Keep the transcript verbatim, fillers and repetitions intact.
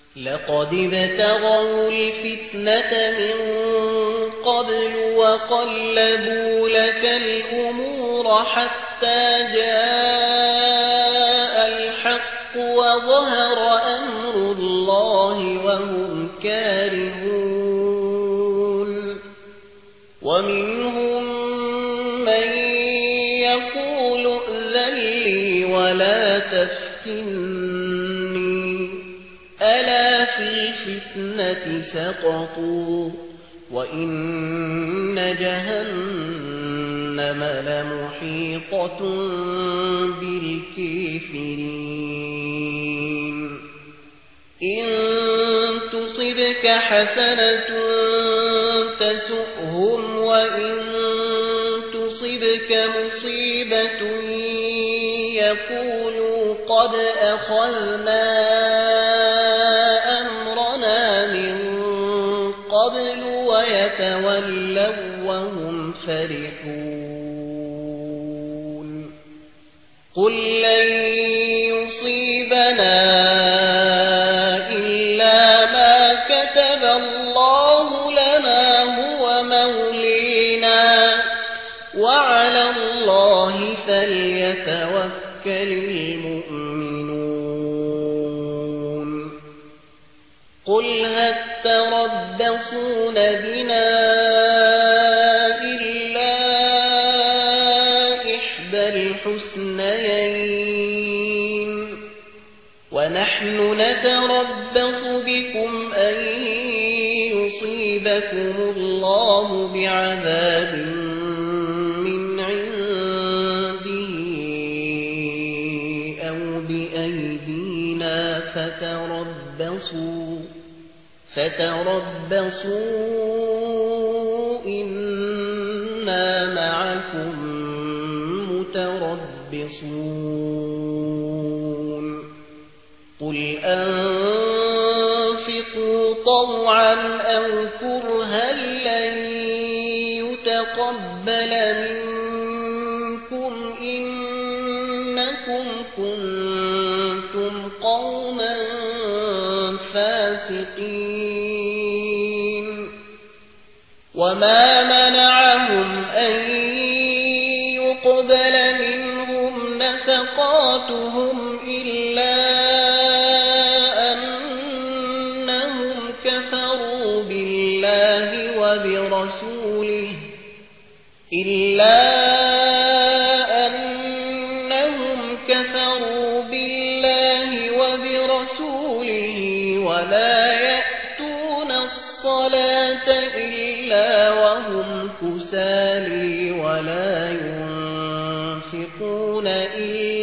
لقد ابتغوا الفتنة من قبل وقلبوا لك الأمور حتى جاء الحق وظهر أمر الله وهم كارهون ومنهم من يقول ائذن لي ولا تفتني ألا في الفتنة سقطوا وإن جهنم لمحيطة بالكافرين إن تصبك حسنة تسؤهم وإن تصبك مصيبة يقولوا قد أخذنا أمرنا من قبل ويتولوا وهم فرحون قل لن يصيبنا إلا ما كتب الله لنا هو مولينا وعلى الله فليتوكل المؤمنون قل هل تربصون بنا إلا إحدى الحسنيين ونحن نتربص بكم أن يصيبكم الله بعذاب من عنده أو بأيدينا فتربصوا فتربصوا إنا معكم متربصون قل أنفقوا طوعا أو كرها لن يتقبل منكم إنكم كنتم قوما فاسقين وما منعهم أن يقبل منهم نفقاتهم إلا أنهم كفروا بالله وبرسوله إلا أنهم كفروا بالله وبرسوله ولا يأتون الصلاة إلا وهم كسالى ولا ينفقون إلا